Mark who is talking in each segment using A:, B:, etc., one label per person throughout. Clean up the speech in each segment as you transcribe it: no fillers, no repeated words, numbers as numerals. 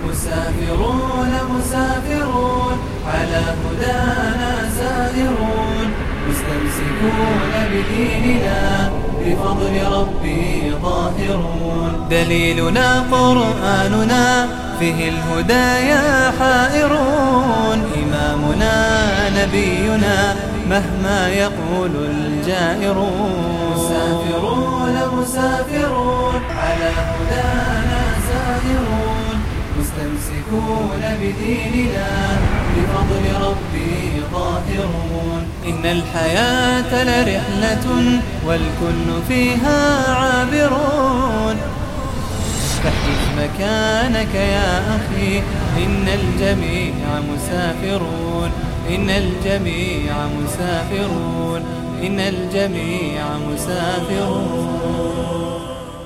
A: مسافرون مسافرون على هدانا سائرون مستمسكون بديننا بفضل ربي ظاهرون دليلنا قرآننا فيه الهدايا حائرون إمامنا نبينا مهما يقول الجائرون مسافرون مسافرون على هدانا سائرون مستمسكون بديننا بفضل ربي ظاهرون إن الحياة لرحلة والكل فيها عابرون فاحجز مكانك يا أخي إن الجميع مسافرون إن الجميع مسافرون إن الجميع مسافرون.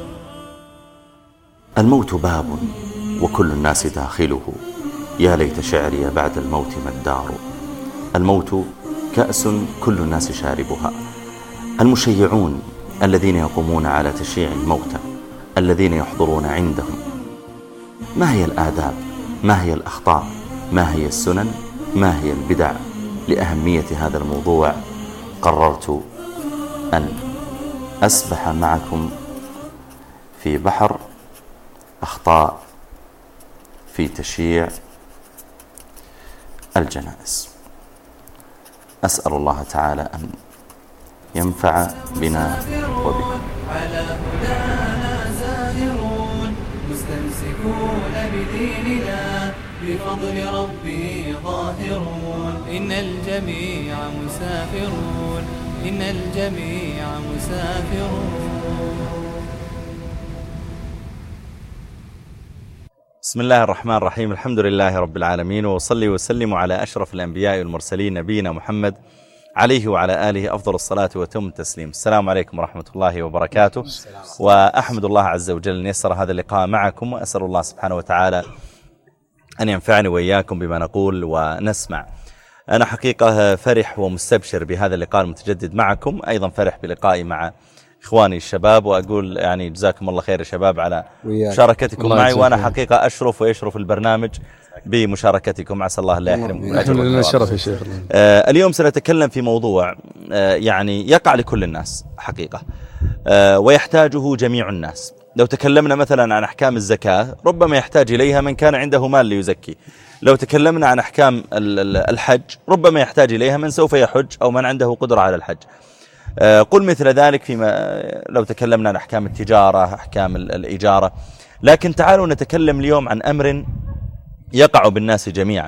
B: الموت باب وكل الناس داخله، يا ليت شعري بعد الموت ما الدار. الموت كأس كل الناس شاربها، المشيعون الذين يقومون على تشييع الموتى الذين يحضرون عندهم. ما هي الآداب؟ ما هي الأخطاء؟ ما هي السنن؟ ما هي البدع؟ لأهمية هذا الموضوع قررت أن أسبح معكم في بحر أخطاء في تشييع الجنائز. أسأل الله تعالى أن ينفع بنا وبكم.
A: على هدانا سائرون مستمسكون بديننا بفضل ربي ظاهرون إن الجميع مسافرون إن الجميع مسافرون.
C: بسم الله الرحمن الرحيم. الحمد لله رب العالمين، وصلي وسلم على أشرف الأنبياء والمرسلين نبينا محمد عليه وعلى آله أفضل الصلاة وتم التسليم. السلام عليكم ورحمة الله وبركاته. وأحمد الله عز وجل أن يسر هذا اللقاء معكم، وأسأل الله سبحانه وتعالى أن ينفعني وإياكم بما نقول ونسمع. أنا حقيقة فرح ومستبشر بهذا اللقاء المتجدد معكم، أيضا فرح بلقائي مع إخواني الشباب، وأقول يعني جزاكم الله خير يا شباب على مشاركتكم معي، وأنا حقيقة أشرف ويشرف البرنامج بمشاركتكم. عسى الله لا يحرمكم.
D: الحمد لله، الشرف يا شيخ.
C: اليوم سنتكلم في موضوع يعني يقع لكل الناس حقيقة، ويحتاجه جميع الناس. لو تكلمنا مثلا عن أحكام الزكاة ربما يحتاج إليها من كان عنده مال ليزكي. لو تكلمنا عن أحكام الحج ربما يحتاج إليها من سوف يحج أو من عنده قدرة على الحج. قل مثل ذلك فيما لو تكلمنا عن أحكام التجارة، أحكام الإجارة. لكن تعالوا نتكلم اليوم عن أمر يقع بالناس جميعا.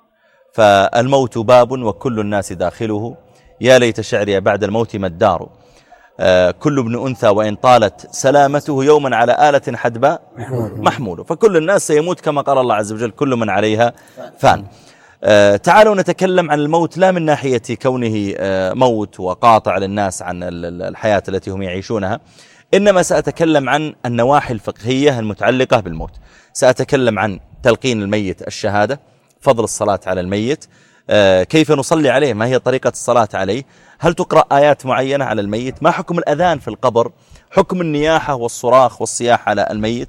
C: فالموت باب وكل الناس داخله، يا ليت شعري بعد الموت ما الدار. كل ابن أنثى وإن طالت سلامته يوما على آلة حدباء محمول. فكل الناس سيموت كما قال الله عز وجل كل من عليها فان. تعالوا نتكلم عن الموت لا من ناحية كونه موت وقاطع للناس عن الحياة التي هم يعيشونها، إنما سأتكلم عن النواحي الفقهية المتعلقة بالموت. سأتكلم عن تلقين الميت الشهادة، فضل الصلاة على الميت، كيف نصلي عليه، ما هي طريقة الصلاة عليه، هل تقرأ آيات معينة على الميت، ما حكم الأذان في القبر، حكم النياحة والصراخ والصياح على الميت،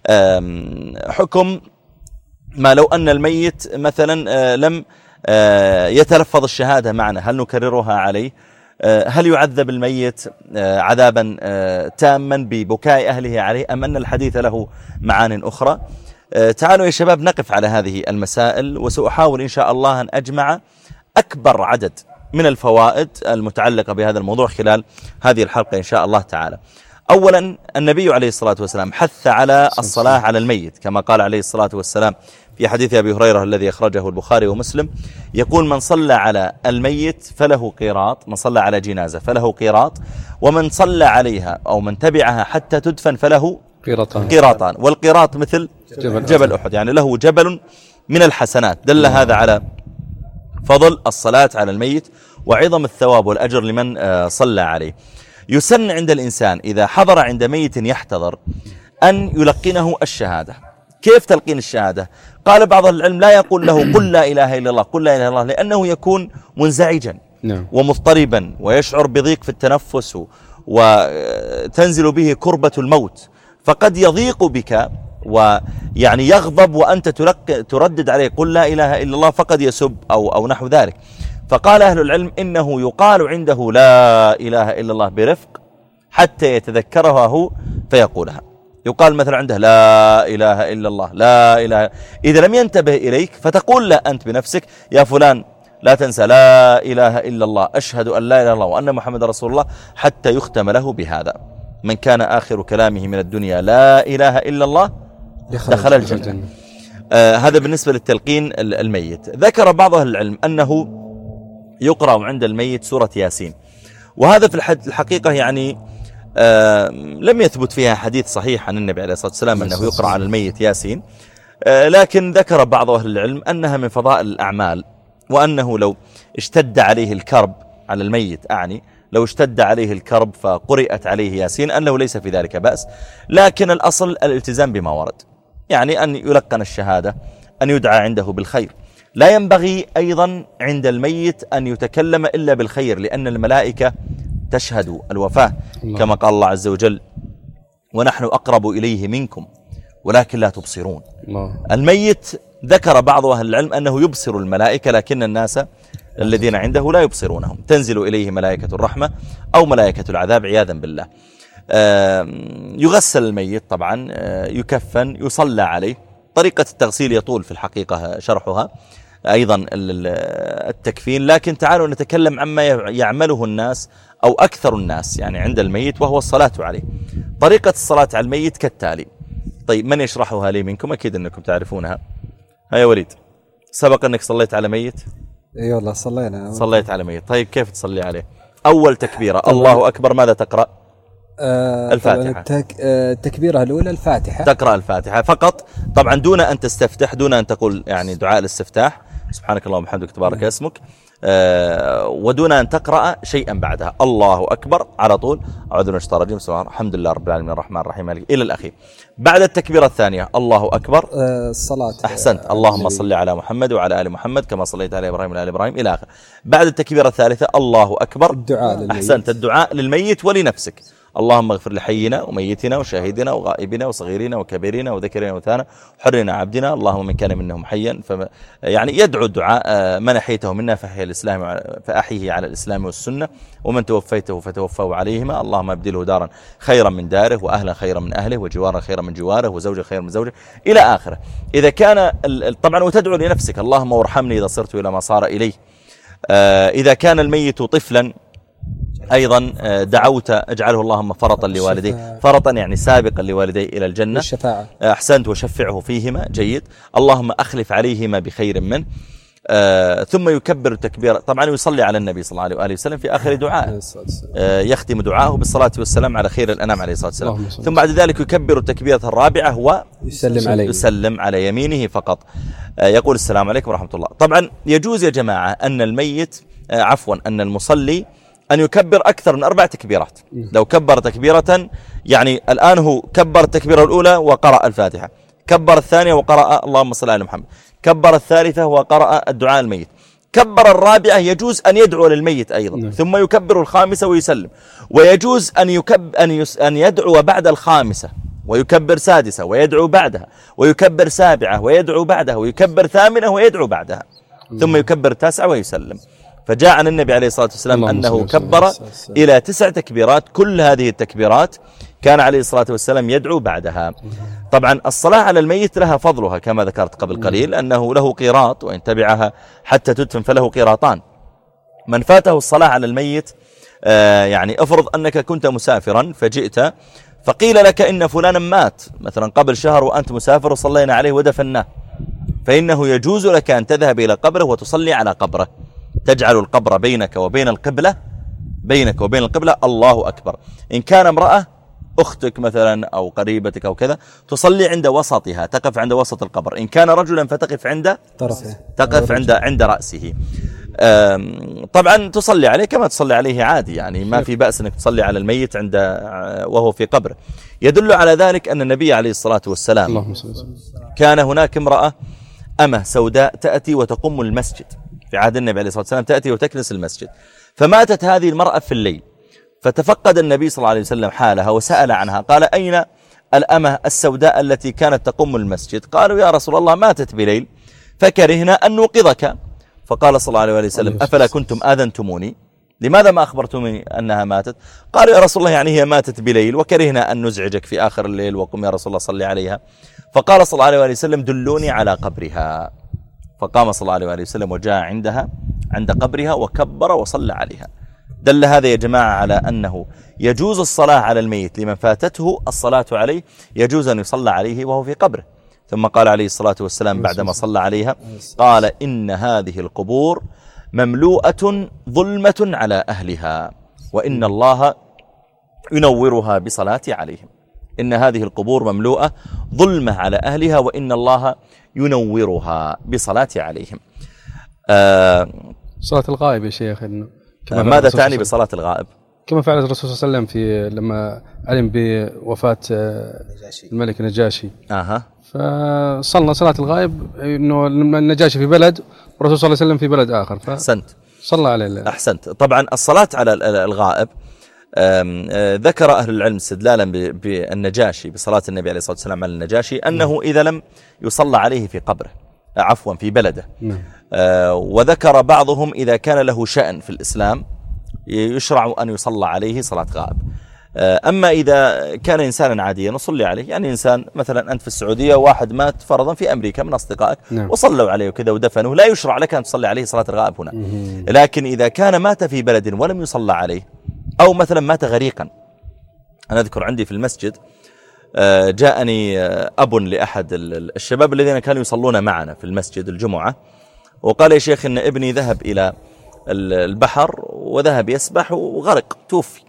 C: حكم ما لو أن الميت مثلا لم يتلفظ الشهادة معنا، هل نكررها عليه، هل يعذب الميت عذابا تاما ببكاء أهله عليه، أم أن الحديث له معان أخرى. تعالوا يا شباب نقف على هذه المسائل، وسأحاول إن شاء الله أن أجمع أكبر عدد من الفوائد المتعلقة بهذا الموضوع خلال هذه الحلقة إن شاء الله تعالى. أولا النبي عليه الصلاة والسلام حث على الصلاة على الميت، كما قال عليه الصلاة والسلام في حديث أبي هريرة الذي أخرجه البخاري ومسلم، يقول من صلى على الميت فله قيراط، من صلى على جنازة فله قيراط، ومن صلى عليها أو من تبعها حتى تدفن فله قيراطان. والقيراط مثل جبل أحد، يعني له جبل من الحسنات. دل هذا على فضل الصلاة على الميت وعظم الثواب والأجر لمن صلى عليه. يسن عند الإنسان إذا حضر عند ميت يحتضر أن يلقنه الشهادة. كيف تلقين الشهادة؟ قال بعض العلم لا يقول له قل لا إله إلا الله، قل لا إله إلا الله، لأنه يكون منزعجا ومضطربا ويشعر بضيق في التنفس وتنزل به كربة الموت، فقد يضيق بك يعني يغضب وأنت تردد عليه قل لا إله إلا الله فقد يسب أو نحو ذلك. فقال أهل العلم إنه يقال عنده لا إله إلا الله برفق حتى يتذكرها هو فيقولها. يقال مثلا عنده لا إله إلا الله لا إله، إذا لم ينتبه إليك فتقول لا أنت بنفسك يا فلان لا تنسى لا إله إلا الله أشهد أن لا إله إلا الله وأن محمد رسول الله حتى يختم له بهذا. من كان آخر كلامه من الدنيا لا إله إلا الله دخل الجنة. هذا بالنسبة للتلقين الميت. ذكر بعض أهل العلم أنه يقرأ عند الميت سورة ياسين، وهذا في الحقيقة يعني لم يثبت فيها حديث صحيح عن النبي عليه الصلاة والسلام أنه يقرأ على الميت ياسين، لكن ذكر بعض أهل العلم أنها من فضائل الأعمال، وأنه لو اشتد عليه الكرب على الميت لو اشتد عليه الكرب فقرئت عليه ياسين أنه ليس في ذلك بأس، لكن الأصل الالتزام بما ورد، يعني أن يلقن الشهادة، أن يدعى عنده بالخير. لا ينبغي أيضا عند الميت أن يتكلم إلا بالخير، لأن الملائكة تشهد الوفاة كما قال الله عز وجل ونحن أقرب إليه منكم ولكن لا تبصرون. الميت ذكر بعض أهل العلم أنه يبصر الملائكة، لكن الناس الذين عنده لا يبصرونهم، تنزل إليه ملائكة الرحمة أو ملائكة العذاب عياذا بالله. يغسل الميت طبعا، يكفن، يصلى عليه. طريقة التغسيل يطول في الحقيقة شرحها، أيضا التكفين، لكن تعالوا نتكلم عما يعمله الناس أو أكثر الناس يعني عند الميت، وهو الصلاة عليه. طريقة الصلاة على الميت كالتالي. طيب من يشرحها لي منكم؟ أكيد أنكم تعرفونها. هيا وليد، سبق أنك صليت على ميت؟
D: اي والله
C: صليت على ميت. طيب كيف تصلي عليه؟ أول تكبيرة الله أكبر ماذا تقرأ؟ الفاتحة.
D: التكبيرة الأولى الفاتحة،
C: تقرأ الفاتحة فقط طبعا، دون أن تستفتح، دون أن تقول يعني دعاء الاستفتاح سبحانك اللهم وبحمدك تبارك اسمك، ودون أن تقرأ شيئا بعدها. الله أكبر على طول، أعوذ بالله من الشيطان الرجيم، بسم الله الحمد لله رب العالمين الرحمن الرحيم إلى الأخير. بعد التكبيرة الثانية الله أكبر
D: الصلاة،
C: أحسنت، اللهم صل على محمد وعلى آل محمد كما صليت على إبراهيم وعلى آل إبراهيم إلى آخر. بعد التكبيرة الثالثة الله أكبر
D: الدعاء للميت.
C: أحسنت، الدعاء للميت ولنفسك. اللهم اغفر لحينا وميتنا وشاهدنا وغائبنا وصغيرنا وكبيرنا وذكرنا وثانا وحرنا عبدنا، اللهم من كان منهم حيا يعني يدعو الدعاء من أحيته منا فأحيه على الإسلام والسنة، ومن توفيته فتوفاه عليهما، اللهم ابدله دارا خيرا من داره وأهلا خيرا من أهله وجوارا خيرا من جواره وزوجا خيرا من زوجه إلى آخره. إذا كان طبعا وتدعو لنفسك اللهم وارحمني إذا صرت إلى ما صار إليه. إذا كان الميت طفلا أيضا دعوت اجعله اللهم فرطا لوالديه، فرطا يعني سابقا لوالديه إلى الجنة،
D: الشفاعة.
C: أحسنت، وشفعه فيهما، جيد، اللهم أخلف عليهما بخير منه. ثم يكبر التكبير، طبعا يصلي على النبي صلى الله عليه وآله وسلم في آخر دعاء، يختم دعاءه بالصلاة والسلام على خير الأنام عليه الصلاة والسلام. ثم بعد ذلك يكبر التكبيرة الرابعة ويسلم على يمينه فقط، يقول السلام عليكم ورحمة الله. طبعا يجوز يا جماعة أن الميت أن المصلي أن يكبر أكثر من 4 تكبيرات. لو كبر تكبيرة، يعني الآن هو كبر التكبيرة الأولى وقرأ الفاتحة، كبر الثانية وقرأ اللهم صل على محمد، كبر الثالثة وقرأ الدعاء الميت، كبر الرابعة يجوز أن يدعو للميت أيضا، ثم يكبر الخامسة ويسلم. ويجوز أن يدعو بعد الخامسة ويكبر سادسة ويدعو بعدها، ويكبر سابعة ويدعو بعدها، ويكبر ثامنة ويدعو بعدها، ثم يكبر 9 ويسلم. فجاء عن النبي عليه الصلاة والسلام أنه كبر إلى 9 تكبيرات، كل هذه التكبيرات كان عليه الصلاة والسلام يدعو بعدها. طبعا الصلاة على الميت لها فضلها كما ذكرت قبل قليل، أنه له قيراط، وإن تبعها حتى تدفن فله قيراطان. من فاته الصلاة على الميت، يعني افرض أنك كنت مسافرا فجئت فقيل لك إن فلانا مات مثلا قبل شهر وأنت مسافر وصلينا عليه ودفناه، فإنه يجوز لك أن تذهب إلى قبره وتصلي على قبره، تجعل القبر بينك وبين القبلة، الله أكبر. إن كان امرأة أختك مثلا أو قريبتك أو كذا تصلي عند وسطها، تقف عند وسط القبر. إن كان رجلا فتقف عند طرفه، تقف عند رأسه. طبعا تصلي عليه كما تصلي عليه عادي، يعني ما في بأس أنك تصلي على الميت وهو في قبره. يدل على ذلك أن النبي عليه الصلاة والسلام كان هناك امرأة أمة سوداء تأتي وتقم المسجد في عهد النبي عليه الصلاة والسلام، تأتي وتكنس المسجد. فماتت هذه المرأة في الليل، فتفقد النبي صلى الله عليه وسلم حالها وسأل عنها، قال الأمة السوداء التي كانت تقوم المسجد. قالوا يا رسول الله ماتت بليل فكرهنا أن نوقظك. فقال صلى الله عليه وسلم أفلا كنتم آذنتموني؟ لماذا ما أخبرتموني أنها ماتت؟ قالوا يا رسول الله يعني هي ماتت بليل وكرهنا أن نزعجك في آخر الليل، وقم يا رسول الله صلي عليها. فقال صلى الله عليه وسلم دلوني على قبرها. فقام صلى الله عليه وسلم وجاء عند قبرها وكبر وصلى عليها. دل هذا يا جماعة على أنه يجوز الصلاة على الميت لمن فاتته الصلاة عليه، يجوز أن يصلى عليه وهو في قبره. ثم قال عليه الصلاة والسلام بعدما صلى عليها قال إن هذه القبور مملوءة ظلمة على أهلها وإن الله ينورها بصلاة عليهم. إن هذه القبور مملوءة ظلمة على أهلها وإن الله ينورها بصلاة عليهم.
E: صلاة الغائب يا شيخ،
C: ماذا تعني بصلاة الغائب؟
E: كما فعل الرسول صلى الله عليه وسلم لما علم بوفاة الملك النجاشي. فصلنا صلاة الغائب، إنه النجاشي في بلد والرسول صلى الله عليه وسلم في بلد آخر.
C: أحسنت،
E: صلى عليه.
C: أحسنت. طبعا الصلاة على الغائب ذكر أهل العلم استدلالا بالنجاشي بصلاة النبي عليه الصلاة والسلام على النجاشي أنه إذا لم يصلى عليه في قبره، عفوا في بلده، وذكر بعضهم إذا كان له شأن في الإسلام يشرع أن يصلى عليه صلاة غائب. أما إذا كان إنسانا عاديا نصلي عليه، يعني إنسان مثلا أنت في السعودية واحد مات فرضا في أمريكا من أصدقائك وصلوا عليه وكذا ودفنوه، لا يشرع لك أن تصلي عليه صلاة الغائب هنا. لكن إذا كان مات في بلد ولم يصلى عليه، أو مثلا مات غريقا. أنا أذكر عندي في المسجد جاءني أب لأحد الشباب الذين كانوا يصلون معنا في المسجد الجمعة، وقال يا شيخ إن ابني ذهب إلى البحر وذهب يسبح وغرق توفي.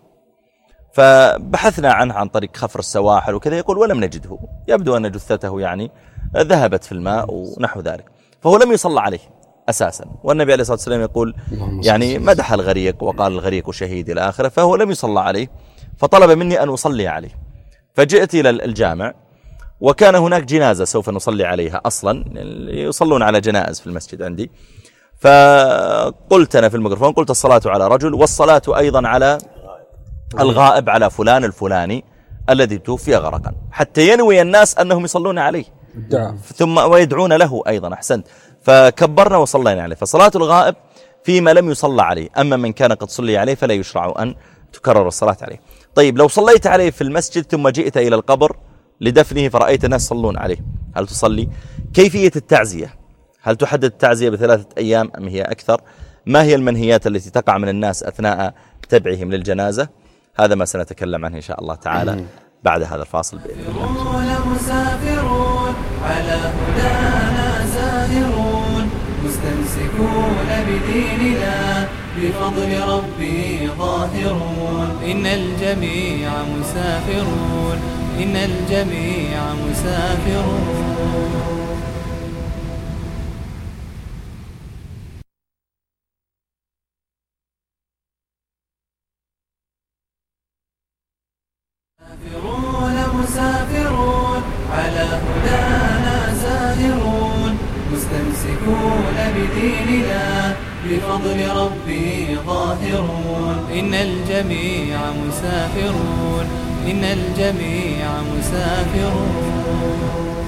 C: فبحثنا عنه عن طريق خفر السواحل وكذا، يقول ولم نجده، يبدو أن جثته يعني ذهبت في الماء ونحو ذلك. فهو لم يصلى عليه أساسا، والنبي عليه الصلاة والسلام يقول يعني مدح الغريق وقال الغريق شهيد إلى آخره، فهو لم يصلى عليه فطلب مني أن أصلي عليه. فجئت إلى الجامع وكان هناك جنازة سوف نصلي عليها أصلا، يصلون على جنائز في المسجد عندي. فقلت أنا في الميكروفون، قلت الصلاة على رجل والصلاة أيضا على الغائب على فلان الفلاني الذي توفي غرقا، حتى ينوي الناس أنهم يصلون عليه ثم ويدعون له أيضا. أحسنت. فكبرنا وصلينا عليه. فصلاة الغائب فيما لم يصلى عليه، أما من كان قد صلي عليه فلا يشرع أن تكرر الصلاة عليه. طيب لو صليت عليه في المسجد ثم جئت إلى القبر لدفنه فرأيت الناس يصلون عليه، هل تصلي؟ كيفية التعزية؟ هل تحدد التعزية ب3 أيام أم هي أكثر؟ ما هي المنهيات التي تقع من الناس أثناء تبعهم للجنازة؟ هذا ما سنتكلم عنه إن شاء الله تعالى بعد هذا الفاصل بإذن الله.
A: مسافرون على هدانا زاهرون مستمسكون بديننا بفضل ربي ظاهرون. إن الجميع مسافرون، إن الجميع مسافرون. مسافرون على هدانا زاهرون مستمسكون بديننا بفضل ربي ظاهرون. إن الجميع مسافرون، إن الجميع مسافرون.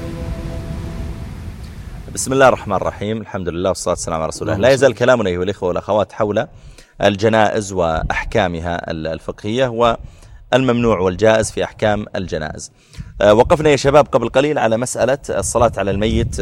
C: بسم الله الرحمن الرحيم، الحمد لله والصلاة والسلام على رسول الله. لا يزال كلامنا أيها الإخوة والأخوات حول الجنائز وأحكامها الفقهية والممنوع والجائز في أحكام الجنائز. وقفنا يا شباب قبل قليل على مسألة الصلاة على الميت،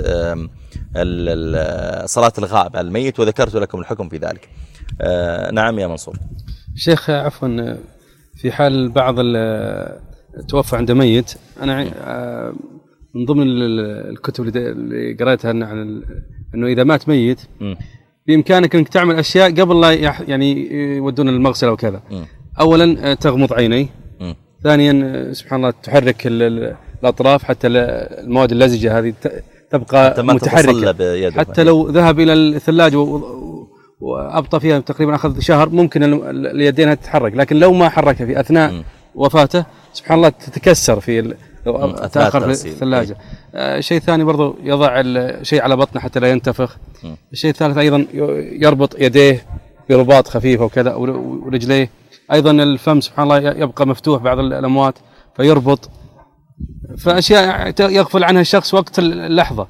C: صلاة الغائب على الميت، وذكرت لكم الحكم في ذلك. نعم يا منصور.
E: شيخ عفوا، في حال بعض توفى عند ميت، أنا من ضمن الكتب اللي قرأتها أنه إذا مات ميت بإمكانك أنك تعمل أشياء قبل لا يعني يودون المغسلة وكذا. أولا تغمض عيني، ثانيا سبحان الله تحرك الأطراف حتى المواد اللزجة هذه تبقى متحركة، حتى لو ذهب إلى الثلاجة وأبطأ فيها تقريبا أخذ شهر ممكن اليدين تتحرك، لكن لو ما حركها في أثناء وفاته سبحان الله تتكسر في تأخر في الثلاجة. شيء ثاني برضو يضع الشيء على بطنه حتى لا ينتفخ. الشيء الثالث أيضا يربط يديه برباط خفيفة وكذا ورجليه. أيضا الفم سبحان الله يبقى مفتوح بعض الأموات فيربط. فأشياء يغفل عنها الشخص وقت اللحظة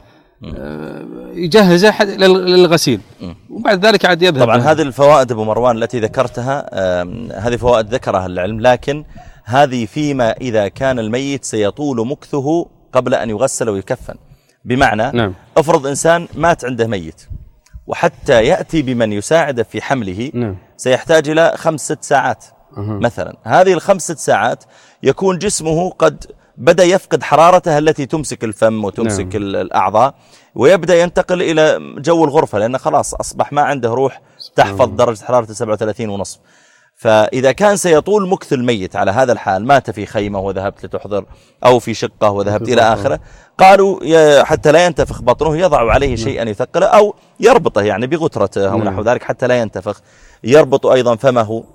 E: يجهزه للغسيل وبعد ذلك عاد يذهب.
C: طبعا هذه الفوائد أبو مروان التي ذكرتها هذه فوائد ذكرها العلم، لكن هذه فيما إذا كان الميت سيطول مكثه قبل أن يغسل ويكفن. بمعنى
E: نعم.
C: أفرض إنسان مات عنده ميت وحتى يأتي بمن يساعده في حمله
E: نعم.
C: سيحتاج إلى 5-6 ساعات مثلا. هذه 5-6 ساعات يكون جسمه قد بدأ يفقد حرارته التي تمسك الفم وتمسك الأعضاء، ويبدأ ينتقل إلى جو الغرفة، لأنه خلاص أصبح ما عنده روح تحفظ درجة حرارة 37.5. فإذا كان سيطول مكث الميت على هذا الحال، مات في خيمة وذهبت لتحضر أو في شقة وذهبت إلى آخره، قالوا حتى لا ينتفخ بطنه يضع عليه شيئا يثقله أو يربطه يعني بغترته أو نحو ذلك حتى لا ينتفخ، يربط أيضا فمه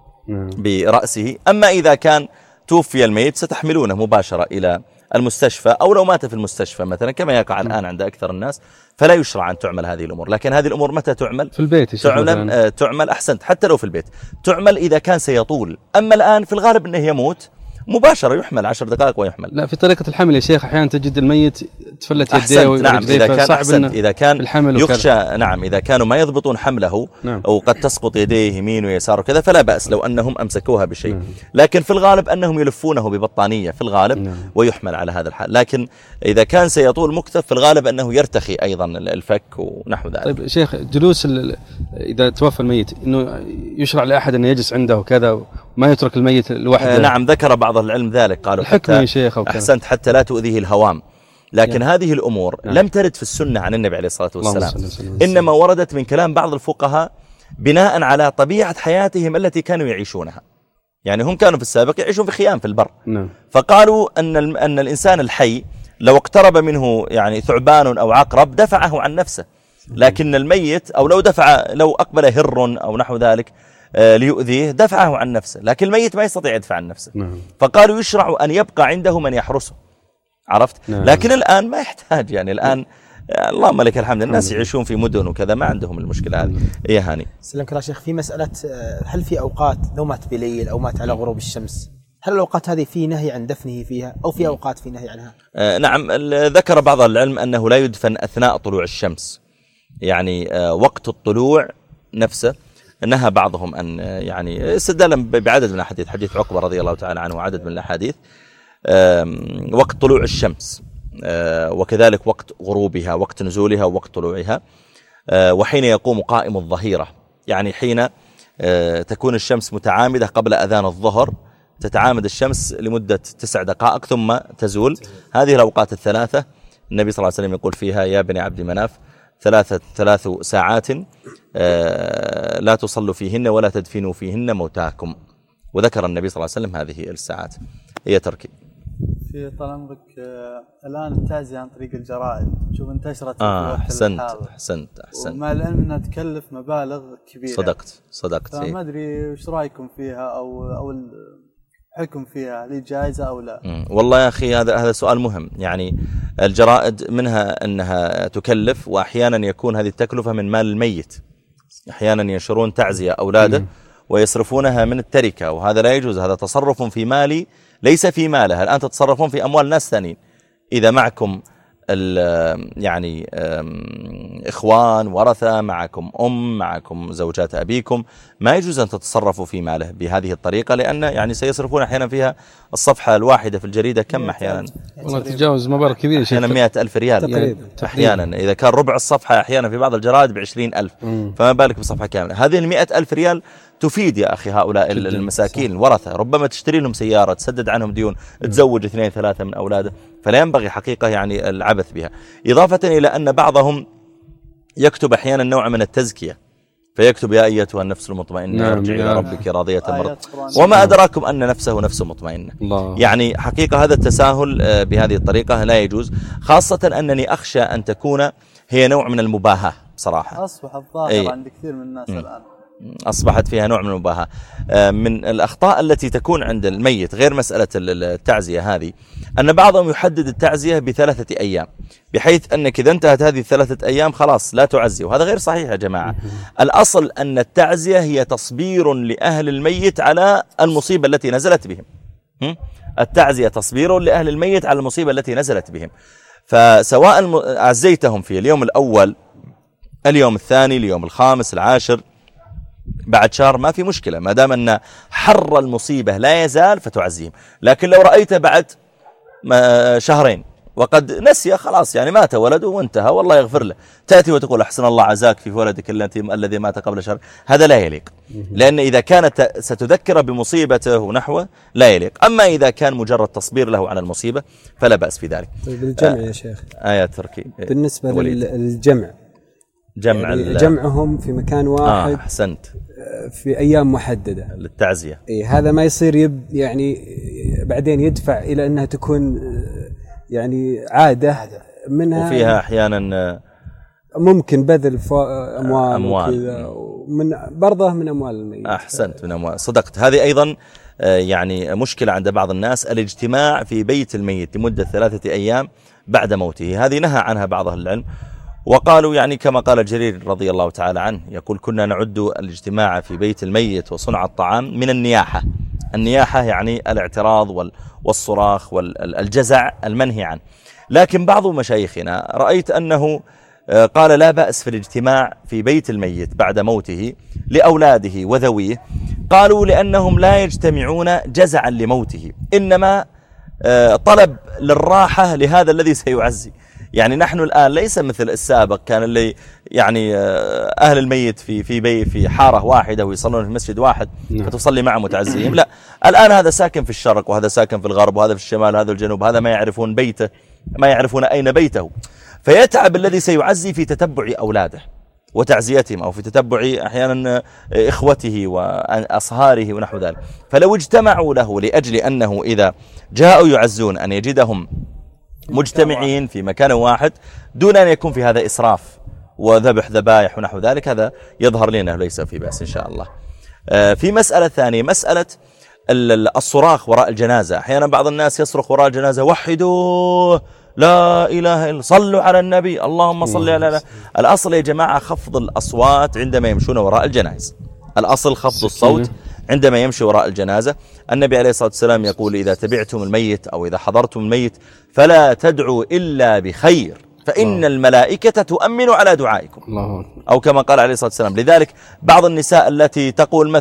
C: برأسه. أما إذا كان توفي الميت ستحملونه مباشرة إلى المستشفى، أو لو مات في المستشفى مثلا كما يقع الآن عند أكثر الناس، فلا يشرع أن تعمل هذه الأمور. لكن هذه الأمور متى تعمل؟
E: في البيت
C: تعمل أحسنت، حتى لو في البيت تعمل إذا كان سيطول. أما الآن في الغالب أنه يموت مباشرة، يحمل 10 دقائق ويحمل.
E: لا، في طريقة الحمل يا شيخ أحيانا تجد الميت تفلت يديه
C: نعم إذا كان يخشى
E: نعم
C: إذا كانوا ما يضبطون حمله أو قد تسقط يديه يمين ويسار وكذا فلا بأس لو أنهم أمسكوها بشيء، لكن في الغالب أنهم يلفونه ببطانية في الغالب ويحمل على هذا الحال. لكن إذا كان سيطول مكثف في الغالب أنه يرتخي أيضا الفك ونحو ذلك.
E: طيب شيخ، جلوس إذا توفى الميت إنه يشرع لأحد أن يجلس عنده وكذا وما يترك الميت لوحده؟
C: نعم، ذكر بعض العلم ذلك، قالوا
E: حتى شيخ
C: أحسنت حتى لا تؤذيه الهوام. لكن هذه الأمور لم ترد في السنة عن النبي عليه الصلاة والسلام، إنما وردت من كلام بعض الفقهاء بناء على طبيعة حياتهم التي كانوا يعيشونها. يعني هم كانوا في السابق يعيشون في خيام في البر، فقالوا أن الإنسان الحي لو اقترب منه يعني ثعبان أو عقرب دفعه عن نفسه، لكن الميت أو لو أقبل هر أو نحو ذلك ليؤذيه دفعه عن نفسه، لكن الميت ما يستطيع يدفع عن نفسه. فقالوا يشرع أن يبقى عنده من يحرسه، عرفت؟ لكن الآن ما يحتاج، يعني الآن اللهم لك الحمد الناس يعيشون في مدن وكذا ما عندهم المشكلة هذه. يا هاني
F: سلمك الله شيخ، في مسألة هل في أوقات لو مات بليل أو مات على غروب الشمس، هل الأوقات هذه في نهي عن دفنه فيها أو في أوقات في نهي عنها؟
C: نعم، ذكر بعض العلم أنه لا يدفن أثناء طلوع الشمس، يعني وقت الطلوع نفسه نهى بعضهم أن يعني استدلا بعدد من الأحاديث، حديث عقبة رضي الله تعالى عنه وعدد من الأحاديث، وقت طلوع الشمس وكذلك وقت غروبها، وقت نزولها ووقت طلوعها، وحين يقوم قائم الظهيرة، يعني حين تكون الشمس متعامدة قبل أذان الظهر، تتعامد الشمس لمدة 9 دقائق ثم تزول. هذه الأوقات الثلاثة النبي صلى الله عليه وسلم يقول فيها يا بني عبد مناف 3 ساعات لا تصلوا فيهن ولا تدفنوا فيهن موتاكم. وذكر النبي صلى الله عليه وسلم هذه الساعات. هي تركي
G: في طال عمرك الآن التعزية عن طريق الجرائد شوف انتشرت في الوقت الحاضر.
C: أحسنت
G: ومع العلم أنها تكلف مبالغ كبيرة.
C: صدقت.
G: فما أدري وش رأيكم فيها أو الحكم فيها، هل جائزة أو لا؟
C: والله يا أخي هذا سؤال مهم. يعني الجرائد منها أنها تكلف، وأحيانا يكون هذه التكلفة من مال الميت، أحيانا ينشرون تعزية أولاده ويصرفونها من التركة، وهذا لا يجوز، هذا تصرف في مالي ليس في ماله. الآن تتصرفون في أموال ناس ثانيين. إذا معكم يعني إخوان ورثة، معكم معكم زوجات أبيكم، ما يجوز أن تتصرفوا في ماله بهذه الطريقة، لأن يعني سيصرفون أحيانا فيها الصفحة الواحدة في الجريدة كم أحيانا
E: والله تتجاوز مبالغ كبيرة،
C: أحيانا 100,000 ريال أحيانا، إذا كان ربع الصفحة أحيانا في بعض الجرائد ب20,000، فما بالك بصفحة كاملة. هذه 100,000 ريال تفيد يا أخي هؤلاء المساكين الورثة، ربما تشتري لهم سيارة، تسدد عنهم ديون، تزوج 2-3 من أولاده، فلا ينبغي حقيقة يعني العبث بها. إضافة إلى أن بعضهم يكتب أحيانا نوع من التزكية، فيكتب يا أيتها النفس المطمئنة ارجعي إلى ربك راضية مرضية، وما أدراكم أن نفسه نفس مطمئنة. يعني حقيقة هذا التساهل بهذه الطريقة لا يجوز، خاصة أنني أخشى أن تكون هي نوع من المباهاة بصراحة.
G: أصبحت ظاهرة عند كثير من الناس الآن،
C: أصبحت فيها نوع من المباهاة. من الأخطاء التي تكون عند الميت غير مسألة التعزية هذه، أن بعضهم يحدد التعزية ب3 أيام، بحيث أنك إذا انتهت هذه 3 أيام خلاص لا تعزي، وهذا غير صحيح يا جماعة. الأصل أن التعزية هي تصبير لأهل الميت على المصيبة التي نزلت بهم، التعزية تصبير لأهل الميت على المصيبة التي نزلت بهم. فسواء عزيتهم في اليوم الأول، اليوم الثاني، اليوم الخامس، العاشر، بعد شهر، ما في مشكلة ما دام أن حر المصيبة لا يزال فتعزيهم. لكن لو رأيته بعد شهرين وقد نسي خلاص، يعني مات ولده وانتهى والله يغفر له، تأتي وتقول أحسن الله عزاك في ولدك الذي مات قبل شهر، هذا لا يليق. لأن إذا كانت ستذكر بمصيبته ونحوه لا يليق. أما إذا كان مجرد تصبير له على المصيبة فلا بأس في ذلك.
D: طيب الجمع يا شيخ،
C: آيات تركي
D: بالنسبة للجمع، يعني جمعهم في مكان واحد
C: أحسنت
D: في أيام محددة
C: للتعزية،
D: هذا ما يصير يعني بعدين يدفع إلى أنها تكون يعني عادة منها،
C: وفيها أحيانا
D: ممكن بذل أموال من برضه من أموال الميت.
C: أحسنت، من أموال، صدقت. هذه أيضا يعني مشكلة عند بعض الناس، الاجتماع في بيت الميت لمدة 3 أيام بعد موته. هذه نهى عنها بعض أهل العلم، وقالوا يعني كما قال جرير رضي الله تعالى عنه، يقول كنا نعد الاجتماع في بيت الميت وصنع الطعام من النياحة. النياحة يعني الاعتراض والصراخ والجزع المنهي عنه. لكن بعض مشايخنا رأيت أنه قال لا بأس في الاجتماع في بيت الميت بعد موته لأولاده وذويه. قالوا لأنهم لا يجتمعون جزعا لموته، إنما طلب للراحة لهذا الذي سيعزي. يعني نحن الآن ليس مثل السابق، كان اللي يعني أهل الميت في حارة واحدة ويصلون في مسجد واحد فتصلي مع متعزيهم. لا، الآن هذا ساكن في الشرق وهذا ساكن في الغرب وهذا في الشمال وهذا في الجنوب، هذا ما يعرفون بيته، ما يعرفون أين بيته، فيتعب الذي سيعزي في تتبع أولاده وتعزيتهم، أو في تتبع أحيانا إخوته وأصهاره ونحو ذلك. فلو اجتمعوا له لأجل أنه إذا جاءوا يعزون أن يجدهم مجتمعين في مكان واحد دون أن يكون في هذا إسراف وذبح ذبائح ونحو ذلك، هذا يظهر لنا ليس في بأس إن شاء الله. في مسألة ثانية، مسألة الصراخ وراء الجنازة. أحيانا بعض الناس يصرخ وراء الجنازة وحدوه لا إله إلا، صلوا على النبي، اللهم صل على. الأصل يا جماعة خفض الأصوات عندما يمشون وراء الجنائز، الأصل خفض الصوت عندما يمشي وراء الجنازة. النبي عليه الصلاة والسلام يقول إذا تبعتم الميت أو إذا حضرتم الميت فلا تدعوا إلا بخير فإن الملائكة تؤمن على دعائكم، أو كما قال عليه الصلاة والسلام. لذلك بعض النساء التي تقول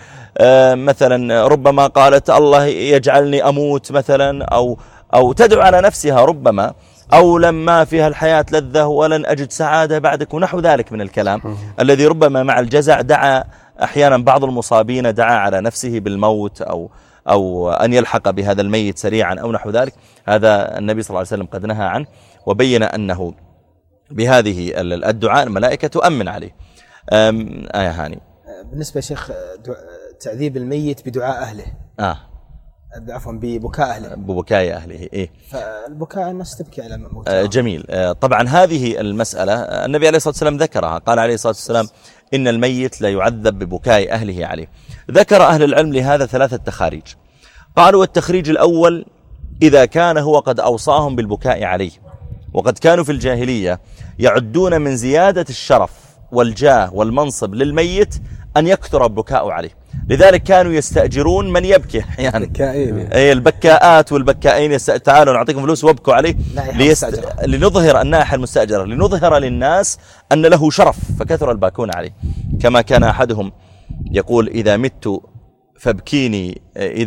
C: مثلا ربما قالت الله يجعلني أموت مثلا، أو تدعو على نفسها ربما، أو لما فيها الحياة لذة ولن أجد سعادة بعدك ونحو ذلك من الكلام الذي ربما مع الجزع دعا أحيانا بعض المصابين دعا على نفسه بالموت أو أن يلحق بهذا الميت سريعا أو نحو ذلك. هذا النبي صلى الله عليه وسلم قد نهى عنه وبين أنه بهذه الدعاء الملائكة تؤمن عليه. آية هاني
F: بالنسبة يا شيخ تعذيب الميت بدعاء أهله، عفوا ببكاء أهله،
C: ببكاء أهله، إيه،
F: فالبكاء الناس تبكي على موته.
C: جميل. طبعا هذه المسألة النبي عليه الصلاة والسلام ذكرها، قال عليه الصلاة والسلام إن الميت لا يعذب ببكاء أهله عليه. ذكر أهل العلم لهذا 3 تخاريج. قالوا التخريج الأول إذا كان هو قد أوصاهم بالبكاء عليه، وقد كانوا في الجاهلية يعدون من زيادة الشرف والجاه والمنصب للميت أن يكثر البكاء عليه، لذلك كانوا يستأجرون من يبكي أحيانا، البكاءات والبكائين تعالوا نعطيكم فلوس وابكوا عليه لنظهر الناحية المستأجرة، لنظهر للناس أن له شرف فكثر الباكون عليه. كما كان أحدهم يقول إذا مت فابكيني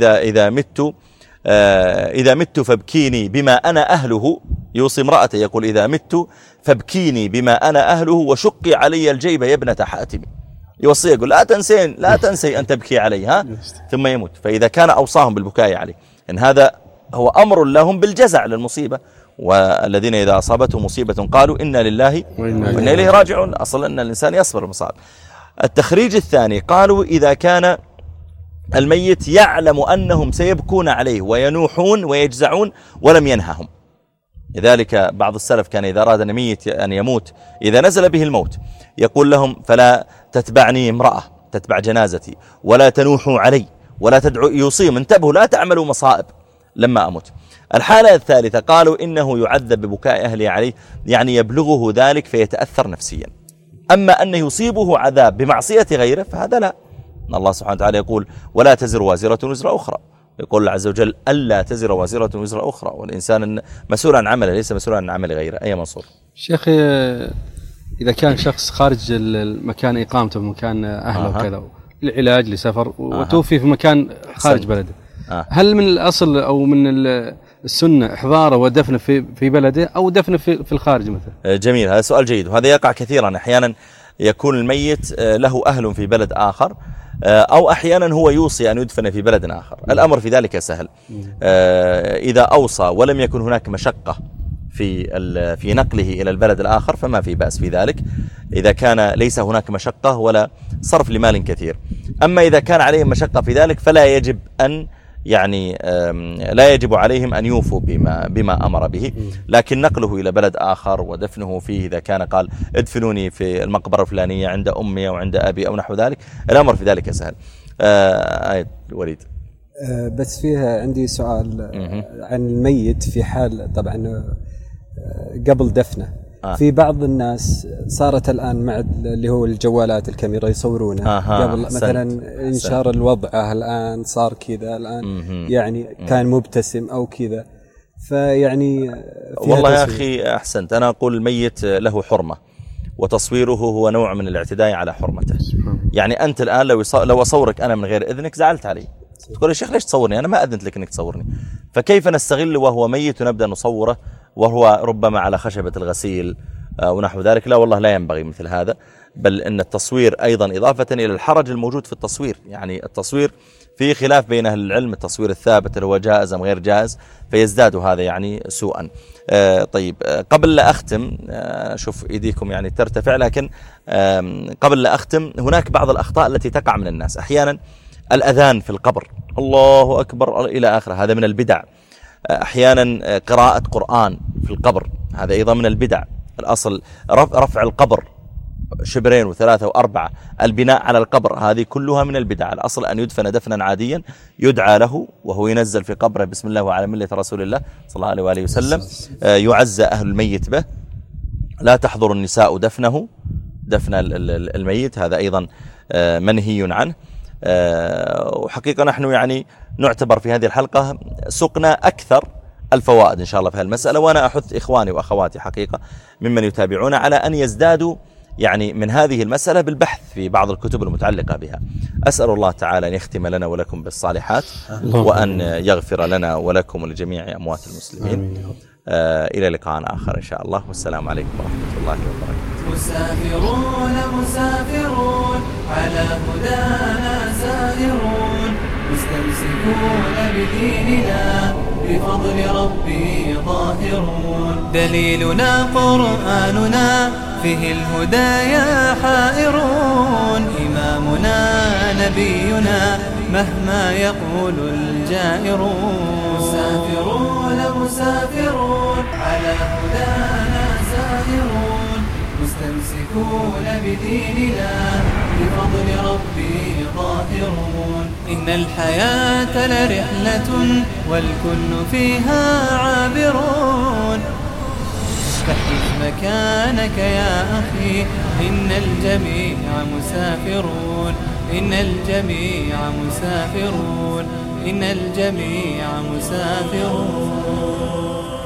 C: إذا مت فابكيني بما أنا أهله، يوصي امرأته يقول إذا مت فابكيني بما أنا أهله وشقي علي الجيب يا ابنة حاتم، يوصي يقول لا تنسي أن تبكي عليه ثم يموت. فإذا كان أوصاهم بالبكاء عليه إن هذا هو أمر لهم بالجزع للمصيبة، والذين إذا أصابتهم مصيبة قالوا إنا لله وإنا إليه راجعون، أصلا أن الإنسان يصبر المصائب. التخريج الثاني قالوا إذا كان الميت يعلم أنهم سيبكون عليه وينوحون ويجزعون ولم ينههم. لذلك بعض السلف كان إذا أراد الميت أن يموت إذا نزل به الموت يقول لهم فلا تتبعني امرأة تتبع جنازتي ولا تنوحوا علي ولا تدعوا، يوصيهم انتبهوا لا تعملوا مصائب لما أموت. الحالة الثالثة قالوا إنه يعذب ببكاء أهله عليه، يعني يبلغه ذلك فيتأثر نفسيا. أما أن يصيبه عذاب بمعصية غيره فهذا لا. الله سبحانه وتعالى يقول ولا تزر وازرة وزر أخرى، يقول الله عز وجل ألا تزر وازرة وزر أخرى، والإنسان مسؤول عن عمله ليس مسؤول عن عمل غيره. أي منصور؟
E: شيخ، إذا كان شخص خارج المكان إقامته بمكان أهله وكذا للعلاج لسفر وتوفي في مكان خارج بلده، هل من الأصل أو من السنة إحضاره ودفنه في بلده أو دفنه في الخارج مثلا؟
C: جميل، هذا سؤال جيد، وهذا يقع كثيرا. أحيانا يكون الميت له أهل في بلد آخر، أو أحيانا هو يوصي أن يدفن في بلد آخر. الأمر في ذلك سهل، إذا أوصى ولم يكن هناك مشقة في نقله إلى البلد الآخر فما في بأس في ذلك، إذا كان ليس هناك مشقة ولا صرف لمال كثير. أما إذا كان عليهم مشقة في ذلك فلا يجب أن لا يجب عليهم أن يوفوا بما أمر به، لكن نقله إلى بلد آخر ودفنه فيه، إذا كان قال ادفنوني في المقبرة الفلانية عند أمي أو عند أبي أو نحو ذلك، الأمر في ذلك سهل. وليد،
D: بس فيها عندي سؤال عن الميت في حال طبعا قبل دفنه. في بعض الناس صارت الآن مع اللي هو الجوالات الكاميرا يصورونه قبل مثلا انشار الوضع، الآن صار كذا الآن يعني كان مبتسم أو كذا، فيعني
C: والله يا أخي أحسنت. أنا أقول الميت له حرمة، وتصويره هو نوع من الاعتداء على حرمته. يعني أنت الآن لو أصورك أنا من غير إذنك زعلت علي، تقول يا شيخ ليش تصورني؟ أنا ما أذنت لك أنك تصورني. فكيف نستغل وهو ميت ونبدأ نصوره وهو ربما على خشبة الغسيل ونحو ذلك؟ لا والله، لا ينبغي مثل هذا، بل إن التصوير أيضا إضافة إلى الحرج الموجود في التصوير. يعني التصوير في خلاف بين أهل العلم، التصوير الثابت اللي هو جائز أم غير جائز، فيزداد هذا يعني سوءا. طيب، قبل لا أختم، شوف إيديكم يعني ترتفع، لكن قبل لا أختم هناك بعض الأخطاء التي تقع من الناس. أحيانا الأذان في القبر، الله أكبر إلى آخره، هذا من البدع. أحيانا قراءة قرآن في القبر، هذا أيضا من البدع. الأصل رفع القبر 2 و3 و4، البناء على القبر، هذه كلها من البدع. الأصل أن يدفن دفنا عاديا يدعى له وهو ينزل في قبره بسم الله وعلى ملة رسول الله صلى الله عليه وآله وسلم، يعزى أهل الميت به. لا تحضر النساء دفن الميت، هذا أيضا منهي عنه. وحقيقة نحن يعني نعتبر في هذه الحلقة سقنا أكثر الفوائد إن شاء الله في هالمسألة، وأنا أحث إخواني وأخواتي حقيقة ممن يتابعون على أن يزدادوا يعني من هذه المسألة بالبحث في بعض الكتب المتعلقة بها. أسأل الله تعالى أن يختم لنا ولكم بالصالحات، وأن يغفر لنا ولكم ولجميع أموات المسلمين. إلى لقاء آخر إن شاء الله، والسلام عليكم ورحمة الله وبركاته.
A: مسافرون على هدانا سائرون، مستمسكون بديننا بفضل ربي ظاهرون. دليلنا قرآننا فيه الهدايا حائرون، إمامنا نبينا مهما يقول الجائرون. مسافرون على هدانا سائرون، مستمسكون بديننا بفضل ربي ظاهرون. إن الحياة لرحلة والكل فيها عابرون، فاحرص مكانك يا أخي، إن الجميع مسافرون. إن الجميع مسافرون. إن الجميع مسافرون.